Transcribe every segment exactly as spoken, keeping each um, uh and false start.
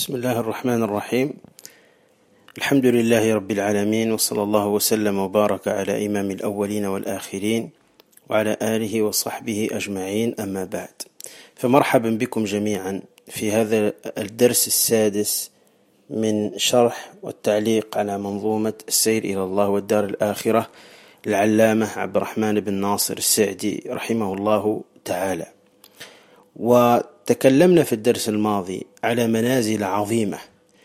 بسم الله الرحمن الرحيم. الحمد لله رب العالمين، وصلى الله وسلم وبارك على إمام الأولين والآخرين وعلى آله وصحبه أجمعين، أما بعد، فمرحبا بكم جميعا في هذا الدرس السادس من شرح والتعليق على منظومة السير إلى الله والدار الآخرة العلامة عبد الرحمن بن ناصر السعدي رحمه الله تعالى. وتكلمنا في الدرس الماضي على منازل عظيمة،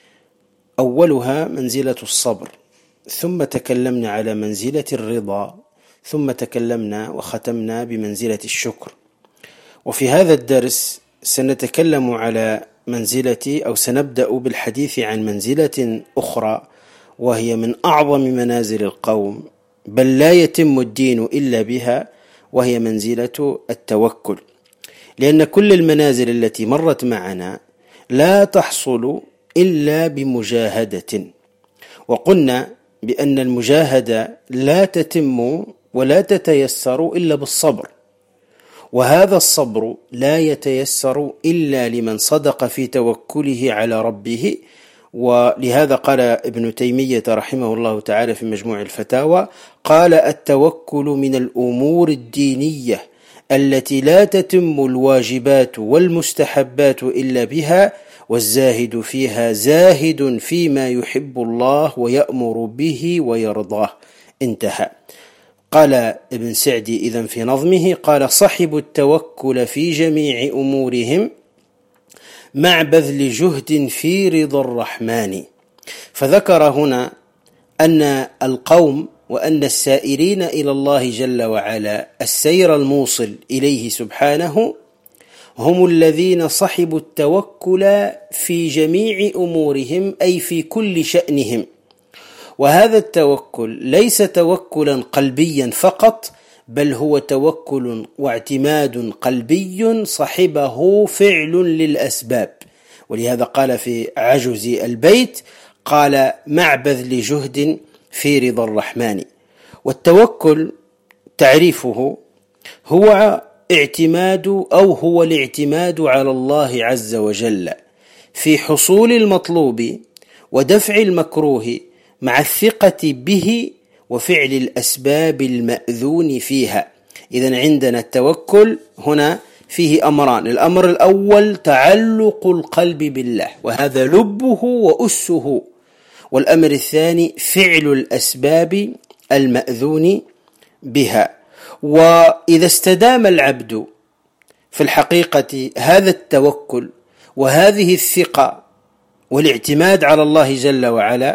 أولها منزلة الصبر، ثم تكلمنا على منزلة الرضا، ثم تكلمنا وختمنا بمنزلة الشكر. وفي هذا الدرس سنتكلم على منزلة أو سنبدأ بالحديث عن منزلة أخرى، وهي من أعظم منازل القوم، بل لا يتم الدين إلا بها، وهي منزلة التوكل. لأن كل المنازل التي مرت معنا لا تحصل إلا بمجاهدة، وقلنا بأن المجاهدة لا تتم ولا تتيسر إلا بالصبر، وهذا الصبر لا يتيسر إلا لمن صدق في توكله على ربه. ولهذا قال ابن تيمية رحمه الله تعالى في مجموع الفتاوى، قال: التوكل من الأمور الدينية التي لا تتم الواجبات والمستحبات إلا بها، والزاهد فيها زاهد فيما يحب الله ويأمر به ويرضاه. انتهى. قال ابن سعدي إذن في نظمه، قال: صحب التوكل في جميع أمورهم مع بذل جهد في رضا الرحمن. فذكر هنا أن القوم وأن السائرين إلى الله جل وعلا السير الموصل إليه سبحانه هم الذين صحبوا التوكل في جميع أمورهم، أي في كل شأنهم. وهذا التوكل ليس توكلا قلبيا فقط، بل هو توكل واعتماد قلبي صحبه فعل للأسباب. ولهذا قال في عجز البيت، قال: مع بذل جهد في رضا الرحمن. والتوكل تعريفه هو اعتماد أو هو الاعتماد على الله عز وجل في حصول المطلوب ودفع المكروه، مع الثقة به وفعل الأسباب المأذون فيها. إذن عندنا التوكل هنا فيه أمران: الأمر الأول تعلق القلب بالله، وهذا لبه وأسه، والأمر الثاني فعل الأسباب المأذون بها. وإذا استدام العبد في الحقيقة هذا التوكل وهذه الثقة والاعتماد على الله جل وعلا،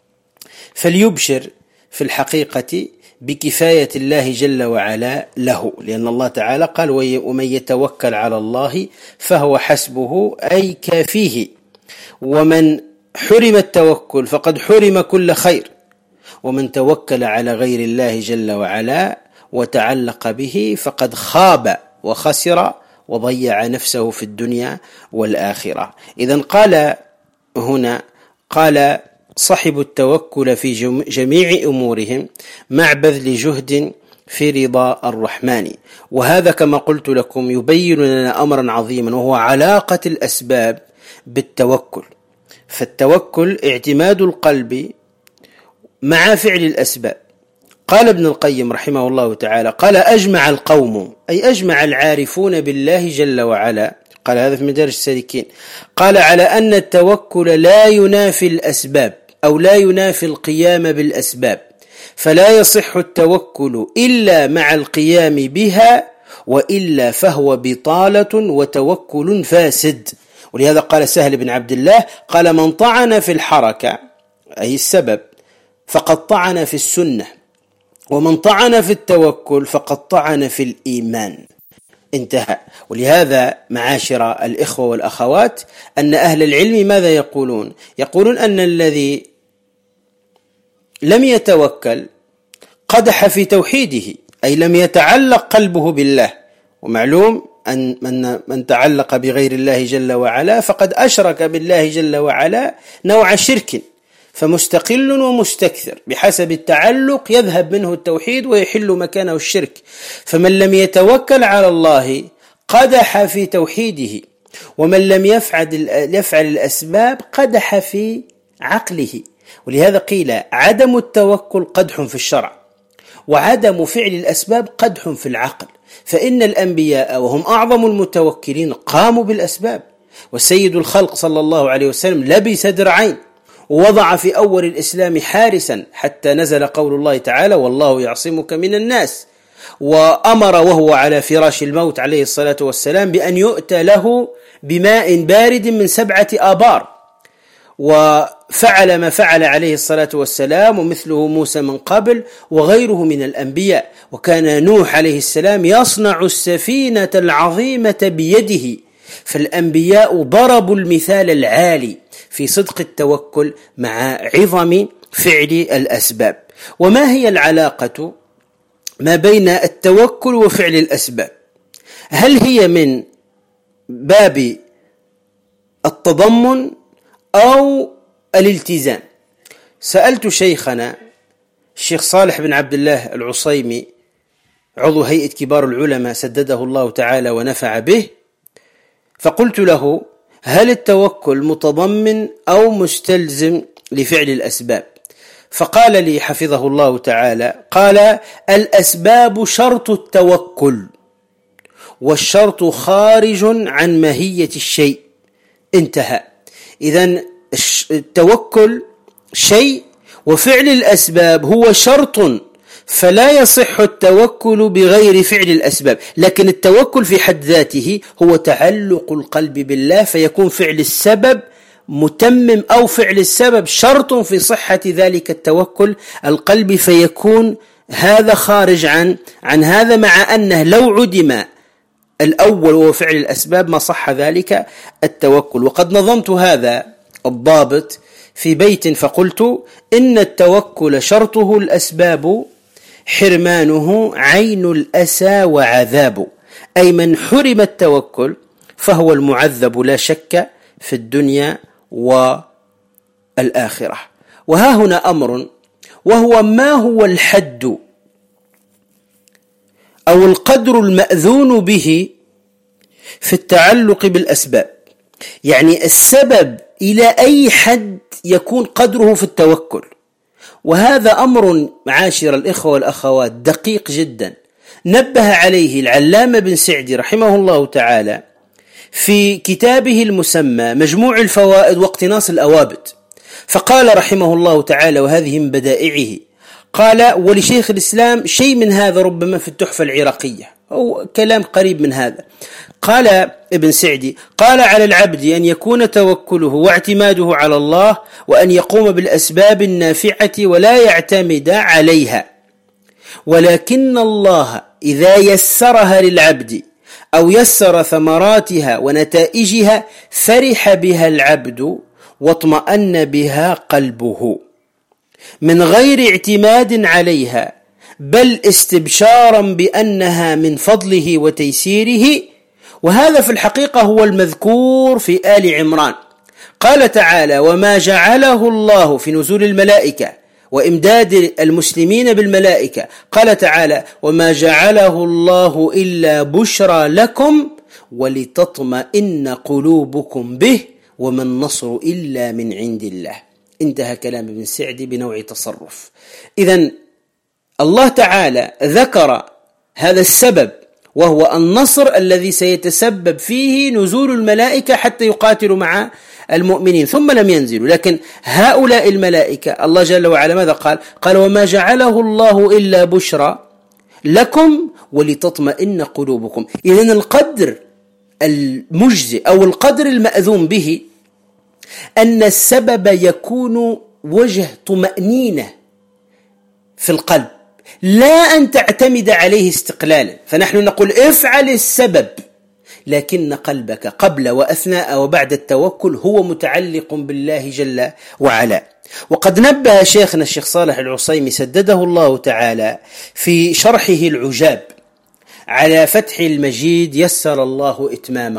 فليبشر في الحقيقة بكفاية الله جل وعلا له، لأن الله تعالى قال: ومن يتوكل على الله فهو حسبه، أي كافيه. ومن حرم التوكل فقد حرم كل خير، ومن توكل على غير الله جل وعلا وتعلق به فقد خاب وخسر وضيع نفسه في الدنيا والآخرة. إذن قال هنا، قال: صحب التوكل في جميع أمورهم مع بذل جهد في رضا الرحمن. وهذا كما قلت لكم يبين لنا أمرا عظيما، وهو علاقة الأسباب بالتوكل. فالتوكل اعتماد القلب مع فعل الأسباب. قال ابن القيم رحمه الله تعالى، قال: أجمع القوم، أي أجمع العارفون بالله جل وعلا، قال هذا في مدارج السالكين، قال: على أن التوكل لا ينافي الأسباب أو لا ينافي القيام بالأسباب، فلا يصح التوكل إلا مع القيام بها، وإلا فهو بطالة وتوكل فاسد. ولهذا قال سهل بن عبد الله، قال: من طعن في الحركة، أي السبب، فقد طعن في السنة، ومن طعن في التوكل فقد طعن في الإيمان. انتهى. ولهذا معاشر الإخوة والأخوات، أن أهل العلم ماذا يقولون؟ يقولون أن الذي لم يتوكل قدح في توحيده، أي لم يتعلق قلبه بالله. ومعلوم أن من, من تعلق بغير الله جل وعلا فقد أشرك بالله جل وعلا نوع شرك، فمستقل ومستكثر بحسب التعلق يذهب منه التوحيد ويحل مكانه الشرك. فمن لم يتوكل على الله قدح في توحيده، ومن لم يفعل يفعل الأسباب قدح في عقله. ولهذا قيل عدم التوكل قدح في الشرع، وعدم فعل الأسباب قدح في العقل، فإن الأنبياء وهم أعظم المتوكلين قاموا بالأسباب، وسيد الخلق صلى الله عليه وسلم لبس درعين ووضع في أول الإسلام حارسا حتى نزل قول الله تعالى والله يعصمك من الناس، وأمر وهو على فراش الموت عليه الصلاة والسلام بأن يؤتى له بماء بارد من سبعة آبار، وفعل ما فعل عليه الصلاة والسلام، ومثله موسى من قبل وغيره من الأنبياء. وكان نوح عليه السلام يصنع السفينة العظيمة بيده. فالأنبياء ضربوا المثال العالي في صدق التوكل مع عظم فعل الأسباب. وما هي العلاقة ما بين التوكل وفعل الأسباب؟ هل هي من باب التضمن أو الالتزام؟ سألت شيخنا الشيخ صالح بن عبد الله العصيمي عضو هيئة كبار العلماء سدده الله تعالى ونفع به، فقلت له هل التوكل متضمن أو مستلزم لفعل الأسباب؟ فقال لي حفظه الله تعالى، قال الأسباب شرط التوكل، والشرط خارج عن ماهية الشيء، انتهى. إذن التوكل شيء وفعل الأسباب هو شرط، فلا يصح التوكل بغير فعل الأسباب. لكن التوكل في حد ذاته هو تعلق القلب بالله، فيكون فعل السبب متمم أو فعل السبب شرط في صحة ذلك التوكل القلبي، فيكون هذا خارج عن عن هذا، مع أنه لو عدم الأول وهو فعل الأسباب ما صح ذلك التوكل. وقد نظمت هذا الضابط في بيت فقلت إن التوكل شرطه الأسباب، حرمانه عين الأسى وعذاب، أي من حرم التوكل فهو المعذب لا شك في الدنيا والآخرة. وها هنا أمر، وهو ما هو الحد أو القدر المأذون به في التعلق بالأسباب؟ يعني السبب إلى أي حد يكون قدره في التوكل؟ وهذا أمر معاشر الإخوة والأخوات دقيق جدا، نبه عليه العلامة بن سعدي رحمه الله تعالى في كتابه المسمى مجموع الفوائد واقتناص الأوابد. فقال رحمه الله تعالى، وهذه من بدائعه، قال ولشيخ الإسلام شيء من هذا ربما في التحفة العراقية أو كلام قريب من هذا. قال ابن سعدي، قال على العبد أن يكون توكله واعتماده على الله، وأن يقوم بالأسباب النافعة ولا يعتمد عليها، ولكن الله إذا يسرها للعبد أو يسر ثمراتها ونتائجها فرح بها العبد واطمأن بها قلبه من غير اعتماد عليها، بل استبشارا بأنها من فضله وتيسيره. وهذا في الحقيقة هو المذكور في آل عمران. قال تعالى وما جعله الله في نزول الملائكة وإمداد المسلمين بالملائكة، قال تعالى وما جعله الله إلا بشرى لكم ولتطمئن قلوبكم به وما النصر إلا من عند الله. انتهى كلام ابن سعدي بنوع تصرف. إذن الله تعالى ذكر هذا السبب وهو النصر الذي سيتسبب فيه نزول الملائكة حتى يقاتلوا مع المؤمنين، ثم لم ينزلوا. لكن هؤلاء الملائكة الله جل وعلا ماذا قال؟ قال وما جعله الله إلا بشرى لكم ولتطمئن قلوبكم. إذن القدر المجزئ أو القدر المأذون به أن السبب يكون وجه طمأنينة في القلب، لا أن تعتمد عليه استقلالا. فنحن نقول افعل السبب، لكن قلبك قبل وأثناء وبعد التوكل هو متعلق بالله جل وعلا. وقد نبه شيخنا الشيخ صالح العصيمي سدده الله تعالى في شرحه العجاب على فتح المجيد يسر الله إتمامه،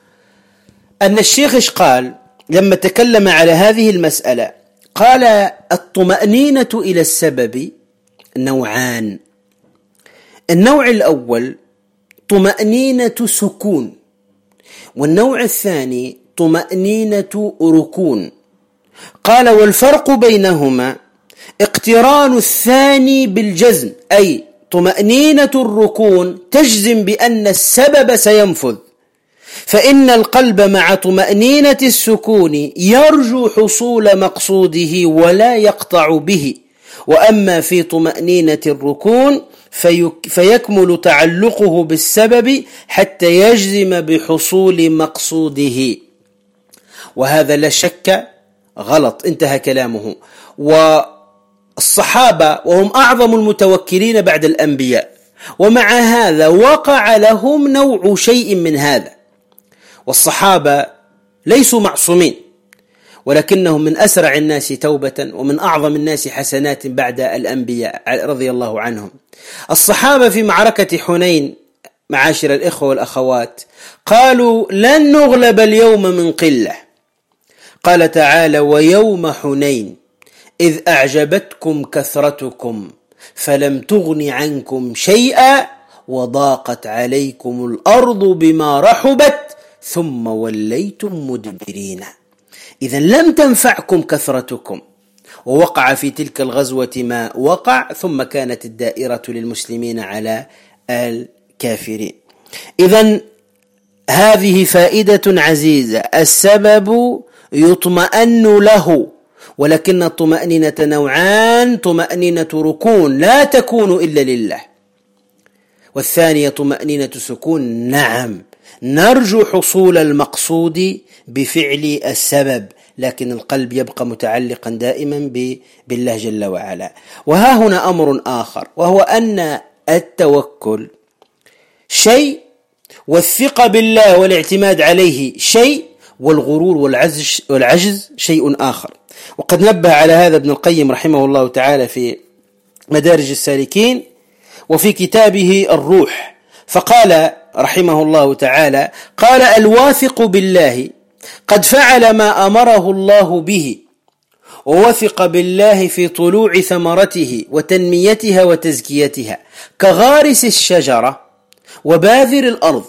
أن الشيخ قال لما تكلم على هذه المسألة، قال الطمأنينة إلى السبب نوعان. النوع الأول طمأنينة سكون، والنوع الثاني طمأنينة ركون. قال والفرق بينهما اقتران الثاني بالجزم، أي طمأنينة الركون تجزم بأن السبب سينفذ، فإن القلب مع طمأنينة السكون يرجو حصول مقصوده ولا يقطع به. وأما في طمأنينة الركون فيكمل تعلقه بالسبب حتى يجزم بحصول مقصوده، وهذا لا شك غلط. انتهى كلامه. والصحابة وهم أعظم المتوكلين بعد الأنبياء، ومع هذا وقع لهم نوع شيء من هذا، والصحابة ليسوا معصومين، ولكنهم من أسرع الناس توبة ومن أعظم الناس حسنات بعد الأنبياء رضي الله عنهم. الصحابة في معركة حنين معاشر الإخوة والأخوات قالوا لن نغلب اليوم من قلة. قال تعالى ويوم حنين إذ أعجبتكم كثرتكم فلم تغن عنكم شيئا وضاقت عليكم الأرض بما رحبت ثم وليتم مدبرين. إذن لم تنفعكم كثرتكم، ووقع في تلك الغزوة ما وقع، ثم كانت الدائرة للمسلمين على الكافرين. إذن هذه فائدة عزيزة، السبب يطمئن له، ولكن الطمأنينة نوعان: طمأنينة ركون لا تكون إلا لله، والثانية طمأنينة سكون، نعم نرجو حصول المقصود بفعل السبب، لكن القلب يبقى متعلقا دائما بالله جل وعلا. وها هنا أمر آخر، وهو أن التوكل شيء، والثقة بالله والاعتماد عليه شيء، والغرور والعجز, والعجز شيء آخر. وقد نبه على هذا ابن القيم رحمه الله تعالى في مدارج السالكين وفي كتابه الروح، فقال رحمه الله تعالى: قال الواثق بالله قد فعل ما أمره الله به، ووثق بالله في طلوع ثمرته وتنميتها وتزكيتها، كغارس الشجرة وباذر الأرض،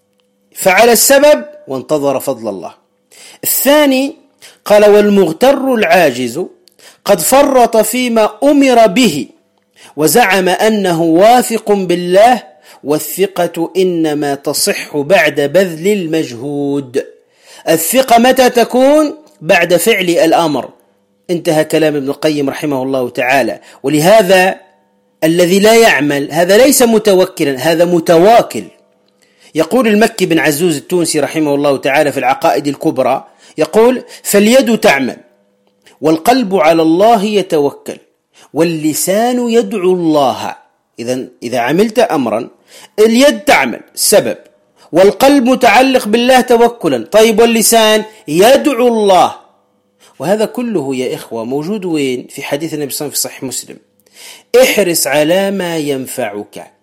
فعل السبب وانتظر فضل الله. الثاني قال: والمغتر العاجز قد فرط فيما أمر به وزعم أنه واثق بالله، والثقة إنما تصح بعد بذل المجهود. الثقة متى تكون؟ بعد فعل الأمر. انتهى كلام ابن القيم رحمه الله تعالى. ولهذا الذي لا يعمل هذا ليس متوكلا، هذا متواكل. يقول المكي بن عزوز التونسي رحمه الله تعالى في العقائد الكبرى، يقول: فاليد تعمل والقلب على الله يتوكل واللسان يدعو الله. إذن إذا عملت أمرا اليد تعمل سبب، والقلب متعلق بالله توكلا، طيب واللسان يدعو الله. وهذا كله يا إخوة موجود وين؟ في حديث النبي صلى الله عليه وسلم في صحيح مسلم: احرص على ما ينفعك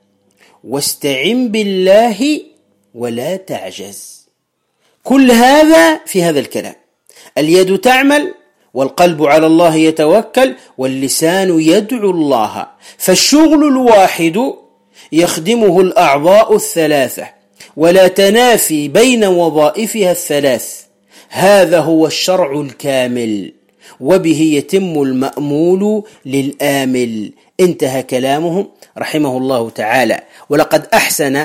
واستعن بالله ولا تعجز. كل هذا في هذا الكلام. اليد تعمل والقلب على الله يتوكل واللسان يدعو الله، فالشغل الواحد يخدمه الأعضاء الثلاثة ولا تنافي بين وظائفها الثلاث. هذا هو الشرع الكامل، وبه يتم المأمول للآمل. انتهى كلامه رحمه الله تعالى. ولقد أحسن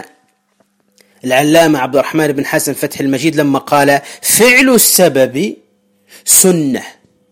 العلامة عبد الرحمن بن حسن فتح المجيد لما قال: فعل السبب سنة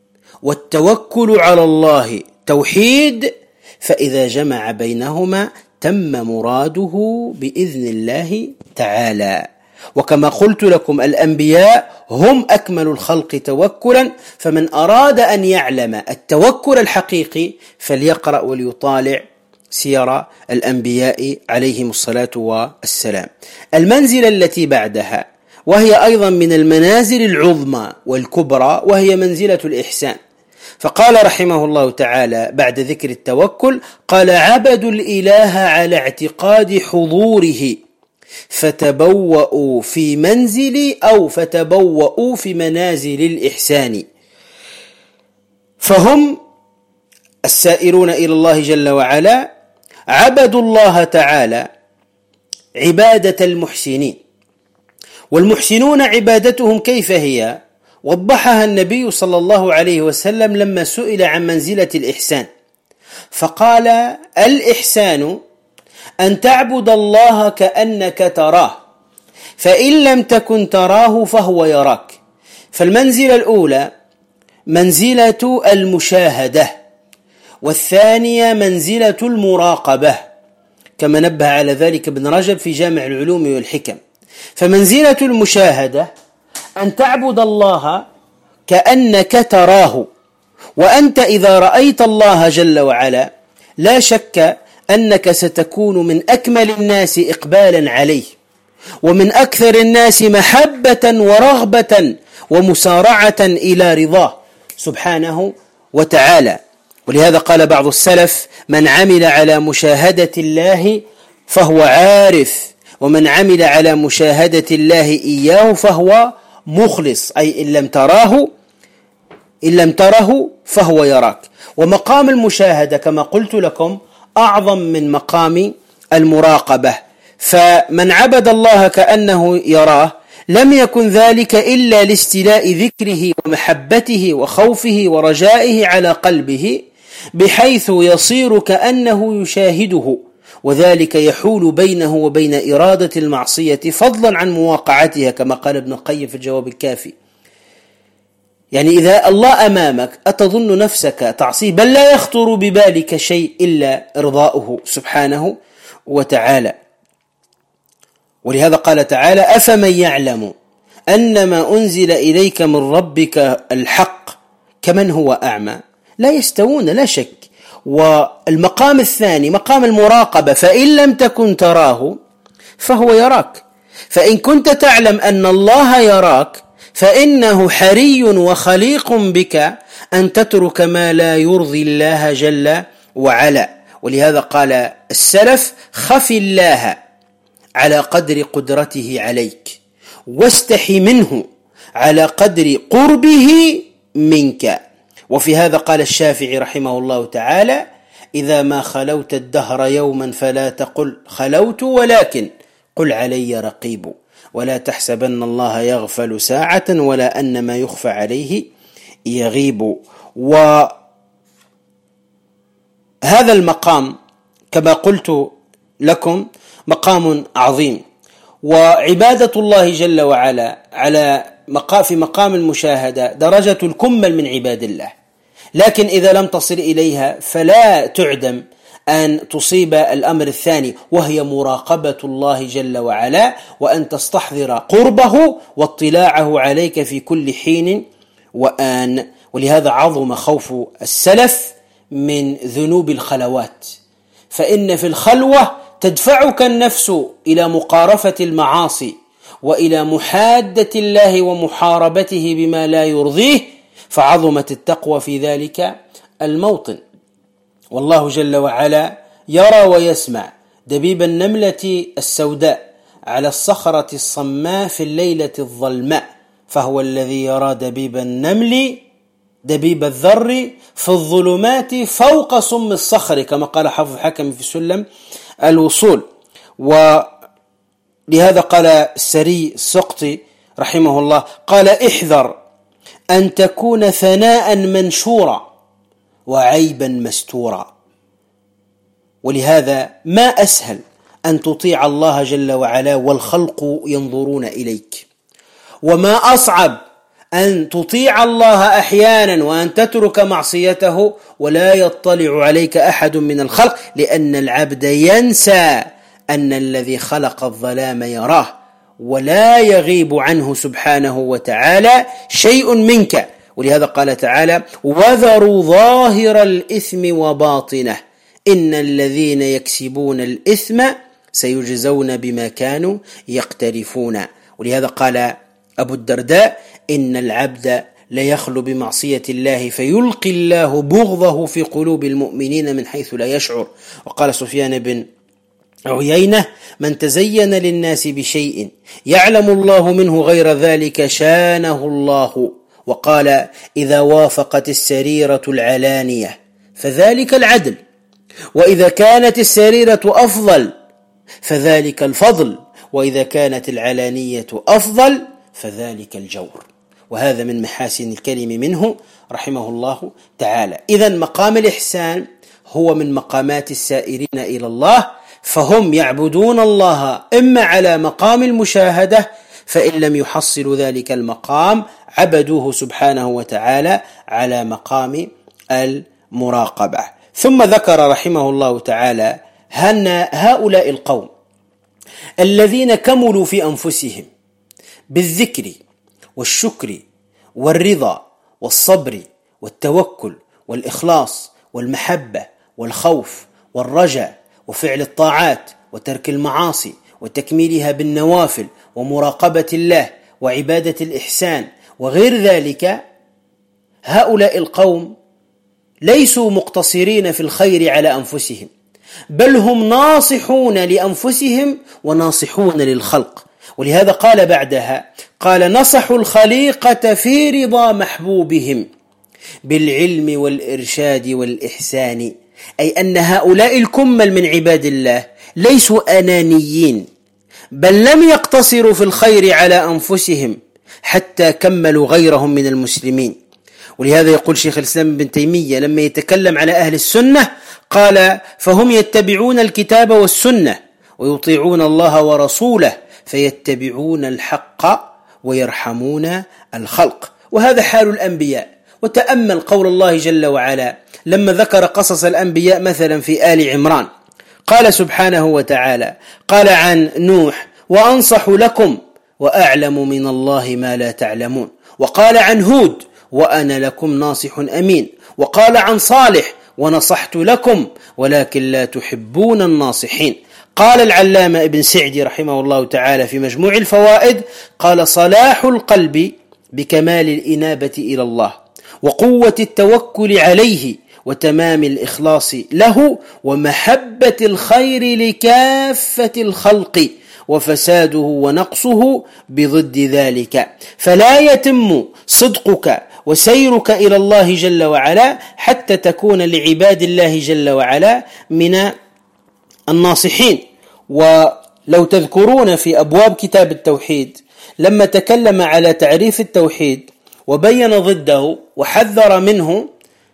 والتوكل على الله توحيد، فإذا جمع بينهما تم مراده بإذن الله تعالى. وكما قلت لكم الأنبياء هم أكمل الخلق توكلا، فمن أراد أن يعلم التوكل الحقيقي فليقرأ وليطالع سير الأنبياء عليهم الصلاة والسلام. المنزلة التي بعدها وهي أيضا من المنازل العظمى والكبرى وهي منزلة الإحسان. فقال رحمه الله تعالى بعد ذكر التوكل: قال: عبدوا الإله على اعتقاد حضوره فتبوأوا في منزل أو فتبوأوا في منازل الإحسان. فهم السائرون إلى الله جل وعلا عبدوا الله تعالى عبادة المحسنين، والمحسنون عبادتهم كيف هي؟ وضحها النبي صلى الله عليه وسلم لما سئل عن منزلة الإحسان، فقال: الإحسان أن تعبد الله كأنك تراه، فإن لم تكن تراه فهو يراك. فالمنزلة الأولى منزلة المشاهدة، والثانية منزلة المراقبة، كما نبه على ذلك ابن رجب في جامع العلوم والحكم. فمنزلة المشاهدة أن تعبد الله كأنك تراه، وأنت إذا رأيت الله جل وعلا لا شك أنك ستكون من أكمل الناس إقبالا عليه، ومن أكثر الناس محبة ورغبة ومسارعة إلى رضاه سبحانه وتعالى. ولهذا قال بعض السلف: من عمل على مشاهدة الله فهو عارف، ومن عمل على مشاهدة الله إياه فهو مخلص، أي إن لم تراه إن لم تره فهو يراك. ومقام المشاهدة كما قلت لكم أعظم من مقام المراقبة، فمن عبد الله كأنه يراه لم يكن ذلك إلا لاستيلاء ذكره ومحبته وخوفه ورجائه على قلبه، بحيث يصير كأنه يشاهده، وذلك يحول بينه وبين إرادة المعصية فضلا عن مواقعتها، كما قال ابن القيم في الجواب الكافي. يعني إذا الله أمامك أتظن نفسك تعصيه، بل لا يخطر ببالك شيء إلا إرضاؤه سبحانه وتعالى. ولهذا قال تعالى: أفمن يعلم أنما أنزل إليك من ربك الحق كمن هو أعمى لا يستوون، لا شك. والمقام الثاني مقام المراقبة، فإن لم تكن تراه فهو يراك. فإن كنت تعلم أن الله يراك فإنه حري وخليق بك أن تترك ما لا يرضي الله جل وعلا. ولهذا قال السلف: خف الله على قدر قدرته عليك، واستحي منه على قدر قربه منك. وفي هذا قال الشافعي رحمه الله تعالى: إذا ما خلوت الدهر يوما فلا تقل خلوت، ولكن قل علي رقيب، ولا تحسبن الله يغفل ساعة، ولا أن ما يخفى عليه يغيب. وهذا المقام كما قلت لكم مقام عظيم، وعبادة الله جل وعلا على في مقام المشاهدة درجة الكمل من عباد الله، لكن إذا لم تصل إليها فلا تعدم أن تصيب الأمر الثاني، وهي مراقبة الله جل وعلا، وأن تستحضر قربه واطلاعه عليك في كل حين وآن. ولهذا عظم خوف السلف من ذنوب الخلوات، فإن في الخلوة تدفعك النفس إلى مقارفة المعاصي وإلى محادة الله ومحاربته بما لا يرضيه، فعظمت التقوى في ذلك الموطن. والله جل وعلا يرى ويسمع دبيب النملة السوداء على الصخرة الصماء في الليلة الظلماء، فهو الذي يرى دبيب النمل دبيب الذر في الظلمات فوق صم الصخر، كما قال حافظ حكم في سلم الوصول. ولهذا قال السري السقطي رحمه الله: قال: احذر أن تكون ثناء منشورا وعيبا مستورا. ولهذا ما أسهل أن تطيع الله جل وعلا والخلق ينظرون إليك، وما أصعب أن تطيع الله أحيانا وأن تترك معصيته ولا يطلع عليك أحد من الخلق، لأن العبد ينسى أن الذي خلق الظلام يراه ولا يغيب عنه سبحانه وتعالى شيء منك. ولهذا قال تعالى: وذروا ظاهر الإثم وباطنه إن الذين يكسبون الإثم سيجزون بما كانوا يقترفون. ولهذا قال أبو الدرداء: إن العبد ليخلو بمعصية الله فيلقي الله بغضه في قلوب المؤمنين من حيث لا يشعر. وقال سفيان بن عيينة: من تزين للناس بشيء يعلم الله منه غير ذلك شانه الله. وقال: إذا وافقت السريرة العلانية فذلك العدل، وإذا كانت السريرة أفضل فذلك الفضل، وإذا كانت العلانية أفضل فذلك الجور. وهذا من محاسن الكلم منه رحمه الله تعالى. إذن مقام الإحسان هو من مقامات السائرين إلى الله، فهم يعبدون الله إما على مقام المشاهدة، فإن لم يحصلوا ذلك المقام عبدوه سبحانه وتعالى على مقام المراقبة. ثم ذكر رحمه الله تعالى أن هؤلاء القوم الذين كملوا في أنفسهم بالذكر والشكر والرضا والصبر والتوكل والإخلاص والمحبة والخوف والرجاء وفعل الطاعات وترك المعاصي وتكميلها بالنوافل ومراقبة الله وعبادة الإحسان وغير ذلك، هؤلاء القوم ليسوا مقتصرين في الخير على أنفسهم، بل هم ناصحون لأنفسهم وناصحون للخلق. ولهذا قال بعدها، قال: نصحوا الخليقة في رضا محبوبهم بالعلم والإرشاد والإحسان. أي أن هؤلاء الكمل من عباد الله ليسوا أنانيين، بل لم يقتصروا في الخير على أنفسهم حتى كملوا غيرهم من المسلمين. ولهذا يقول شيخ الإسلام ابن تيمية لما يتكلم على أهل السنة قال: فهم يتبعون الكتاب والسنة ويطيعون الله ورسوله فيتبعون الحق ويرحمون الخلق. وهذا حال الأنبياء. وتأمل قول الله جل وعلا لما ذكر قصص الأنبياء مثلا في آل عمران، قال سبحانه وتعالى، قال عن نوح: وأنصح لكم وأعلم من الله ما لا تعلمون. وقال عن هود: وأنا لكم ناصح أمين. وقال عن صالح: ونصحت لكم ولكن لا تحبون الناصحين. قال العلامة ابن سعدي رحمه الله تعالى في مجموع الفوائد، قال: صلاح القلب بكمال الإنابة إلى الله وقوة التوكل عليه وتمام الإخلاص له ومحبة الخير لكافة الخلق وفساده ونقصه بضد ذلك، فلا يتم صدقك وسيرك إلى الله جل وعلا حتى تكون لعباد الله جل وعلا من الناصحين. ولو تذكرون في أبواب كتاب التوحيد لما تكلم على تعريف التوحيد وبين ضده وحذر منه،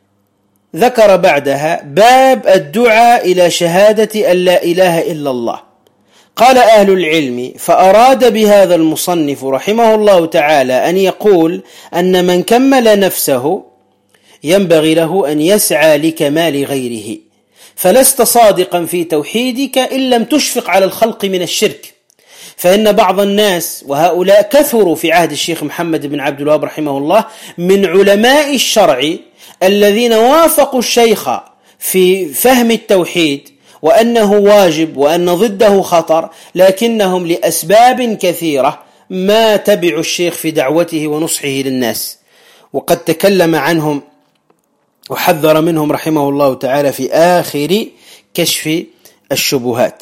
ذكر بعدها باب الدعاء إلى شهادة أن لا إله إلا الله. قال أهل العلم: فأراد بهذا المصنف رحمه الله تعالى أن يقول أن من كمل نفسه ينبغي له أن يسعى لكمال غيره، فلست صادقا في توحيدك إن لم تشفق على الخلق من الشرك. فإن بعض الناس، وهؤلاء كثروا في عهد الشيخ محمد بن عبد الوهاب رحمه الله، من علماء الشرع الذين وافقوا الشيخ في فهم التوحيد وأنه واجب وأن ضده خطر، لكنهم لأسباب كثيرة ما تبعوا الشيخ في دعوته ونصحه للناس. وقد تكلم عنهم وحذر منهم رحمه الله تعالى في آخر كشف الشبهات،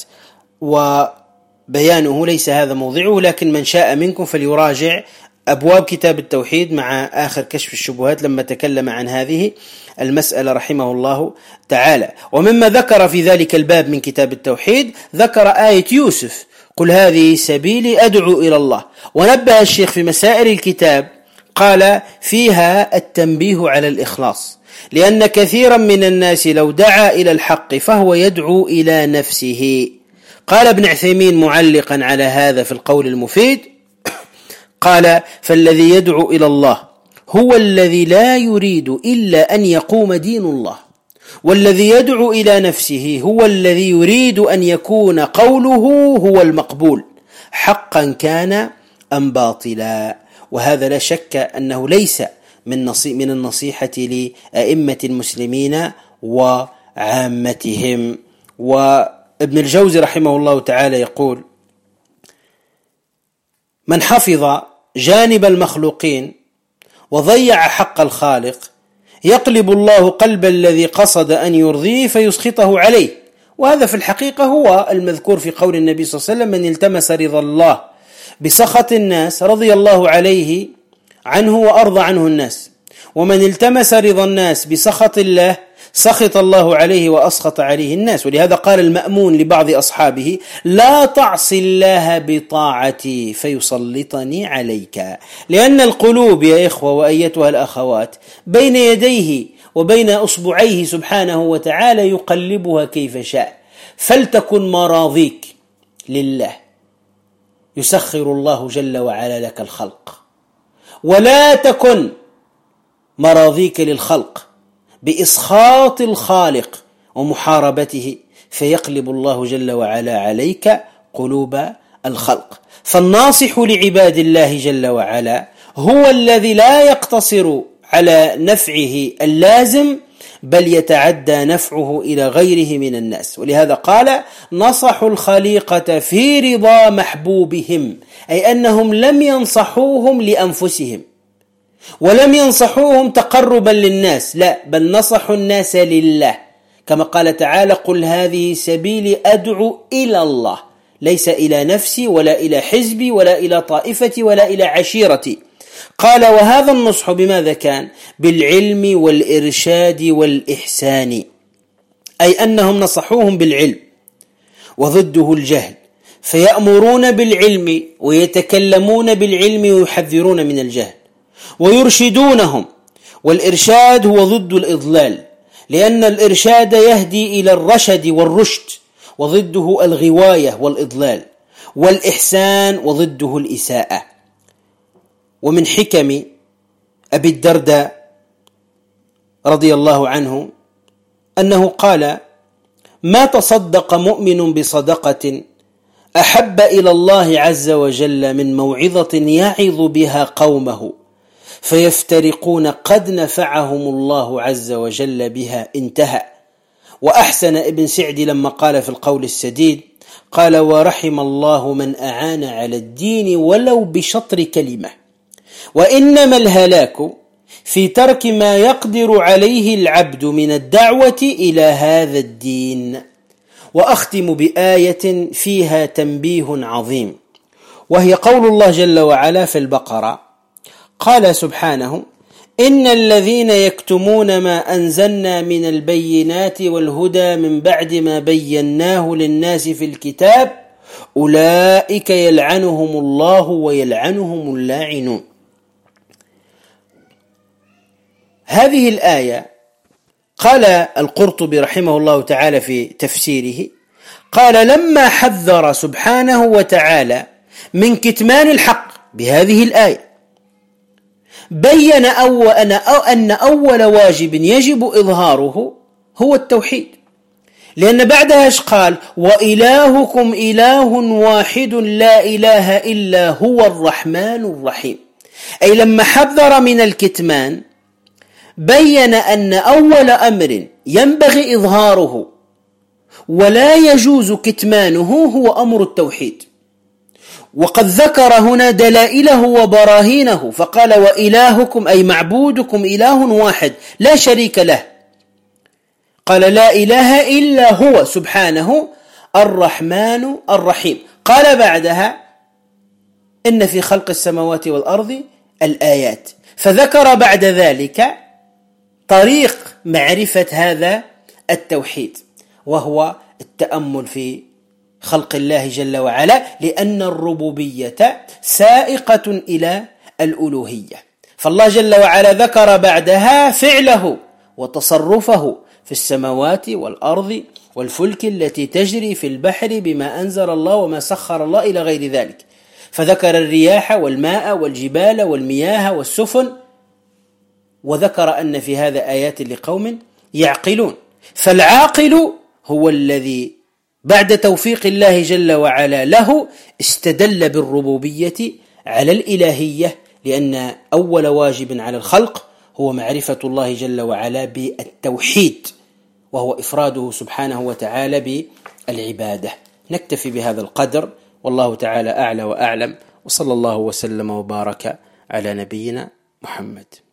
وبيانه ليس هذا موضعه، لكن من شاء منكم فليراجع أبواب كتاب التوحيد مع آخر كشف الشبهات لما تكلم عن هذه المسألة رحمه الله تعالى. ومما ذكر في ذلك الباب من كتاب التوحيد ذكر آية يوسف: قل هذه سبيلي أدعو إلى الله. ونبه الشيخ في مسائل الكتاب قال فيها التنبيه على الإخلاص، لأن كثيرا من الناس لو دعا إلى الحق فهو يدعو إلى نفسه. قال ابن عثيمين معلقا على هذا في القول المفيد، قال: فالذي يدعو إلى الله هو الذي لا يريد إلا أن يقوم دين الله، والذي يدعو إلى نفسه هو الذي يريد أن يكون قوله هو المقبول حقا كان أم باطلا. وهذا لا شك أنه ليس من من النصيحة لأئمة المسلمين وعامتهم. وابن الجوزي رحمه الله تعالى يقول: من حفظ جانب المخلوقين وضيع حق الخالق يقلب الله قلب الذي قصد أن يرضيه فيسخطه عليه. وهذا في الحقيقة هو المذكور في قول النبي صلى الله عليه وسلم: من التمس رضا الله بسخط الناس رضي الله عليه عنه وأرضى عنه الناس، ومن التمس رضا الناس بسخط الله سخط الله عليه وأسخط عليه الناس. ولهذا قال المأمون لبعض أصحابه: لا تعص الله بطاعتي فيسلطني عليك. لأن القلوب يا إخوة وأيتها الأخوات بين يديه وبين أصبعيه سبحانه وتعالى يقلبها كيف شاء، فلتكن مراضيك لله، يسخر الله جل وعلا لك الخلق، ولا تكن مراضيك للخلق بإسخاط الخالق ومحاربته، فيقلب الله جل وعلا عليك قلوب الخلق. فالناصح لعباد الله جل وعلا هو الذي لا يقتصر على نفعه اللازم، بل يتعدى نفعه إلى غيره من الناس. ولهذا قال: نصحوا الخليقة في رضا محبوبهم، أي أنهم لم ينصحوهم لأنفسهم ولم ينصحوهم تقربا للناس، لا، بل نصحوا الناس لله، كما قال تعالى: قل هذه سبيلي أدعو إلى الله، ليس إلى نفسي ولا إلى حزبي ولا إلى طائفتي ولا إلى عشيرتي. قال: وهذا النصح بماذا كان؟ بالعلم والإرشاد والإحسان، أي أنهم نصحوهم بالعلم وضده الجهل، فيأمرون بالعلم ويتكلمون بالعلم ويحذرون من الجهل، ويرشدونهم. والإرشاد هو ضد الإضلال، لأن الإرشاد يهدي إلى الرشد والرشد، وضده الغواية والإضلال. والإحسان وضده الإساءة. ومن حكم أبي الدرداء رضي الله عنه أنه قال: ما تصدق مؤمن بصدقة أحب إلى الله عز وجل من موعظة يعظ بها قومه فيفترقون قد نفعهم الله عز وجل بها. انتهى. وأحسن ابن سعد لما قال في القول السديد قال: ورحم الله من أعان على الدين ولو بشطر كلمة، وإنما الهلاك في ترك ما يقدر عليه العبد من الدعوة إلى هذا الدين. وأختم بآية فيها تنبيه عظيم، وهي قول الله جل وعلا في البقرة، قال سبحانه: إن الذين يكتمون ما أنزلنا من البينات والهدى من بعد ما بيناه للناس في الكتاب أولئك يلعنهم الله ويلعنهم اللاعنون. هذه الآية قال القرطبي رحمه الله تعالى في تفسيره، قال: لما حذر سبحانه وتعالى من كتمان الحق بهذه الآية بين أو أن أول واجب يجب إظهاره هو التوحيد، لأن بعدها قال: وإلهكم إله واحد لا إله إلا هو الرحمن الرحيم. أي لما حذر من الكتمان بين أن أول أمر ينبغي إظهاره ولا يجوز كتمانه هو أمر التوحيد. وقد ذكر هنا دلائله وبراهينه، فقال: وإلهكم أي معبودكم إله واحد لا شريك له، قال: لا إله إلا هو سبحانه الرحمن الرحيم. قال بعدها: إن في خلق السماوات والأرض الآيات، فذكر بعد ذلك طريق معرفة هذا التوحيد، وهو التأمل في خلق الله جل وعلا، لأن الربوبية سائقة إلى الألوهية. فالله جل وعلا ذكر بعدها فعله وتصرفه في السماوات والأرض والفلك التي تجري في البحر بما أنزل الله وما سخر الله إلى غير ذلك، فذكر الرياح والماء والجبال والمياه والسفن، وذكر أن في هذا آيات لقوم يعقلون. فالعاقل هو الذي بعد توفيق الله جل وعلا له استدل بالربوبية على الإلهية، لأن أول واجب على الخلق هو معرفة الله جل وعلا بالتوحيد، وهو إفراده سبحانه وتعالى بالعبادة. نكتفي بهذا القدر، والله تعالى أعلى وأعلم، وصلى الله وسلم وبارك على نبينا محمد.